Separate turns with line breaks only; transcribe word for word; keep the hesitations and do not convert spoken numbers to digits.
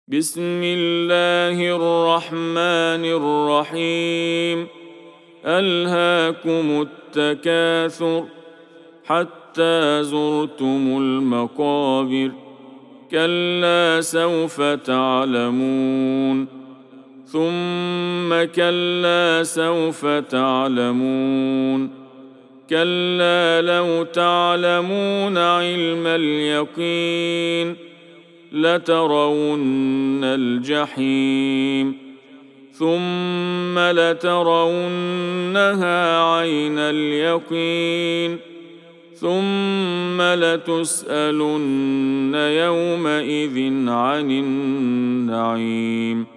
بسم الله الرحمن الرحيم ألهاكم التكاثر حتى زرتم المقابر كلا سوف تعلمون ثم كلا سوف تعلمون كلا لو تعلمون علم اليقين لترون الجحيم ثم لترونها عين اليقين ثم لتسألن يومئذ عن النعيم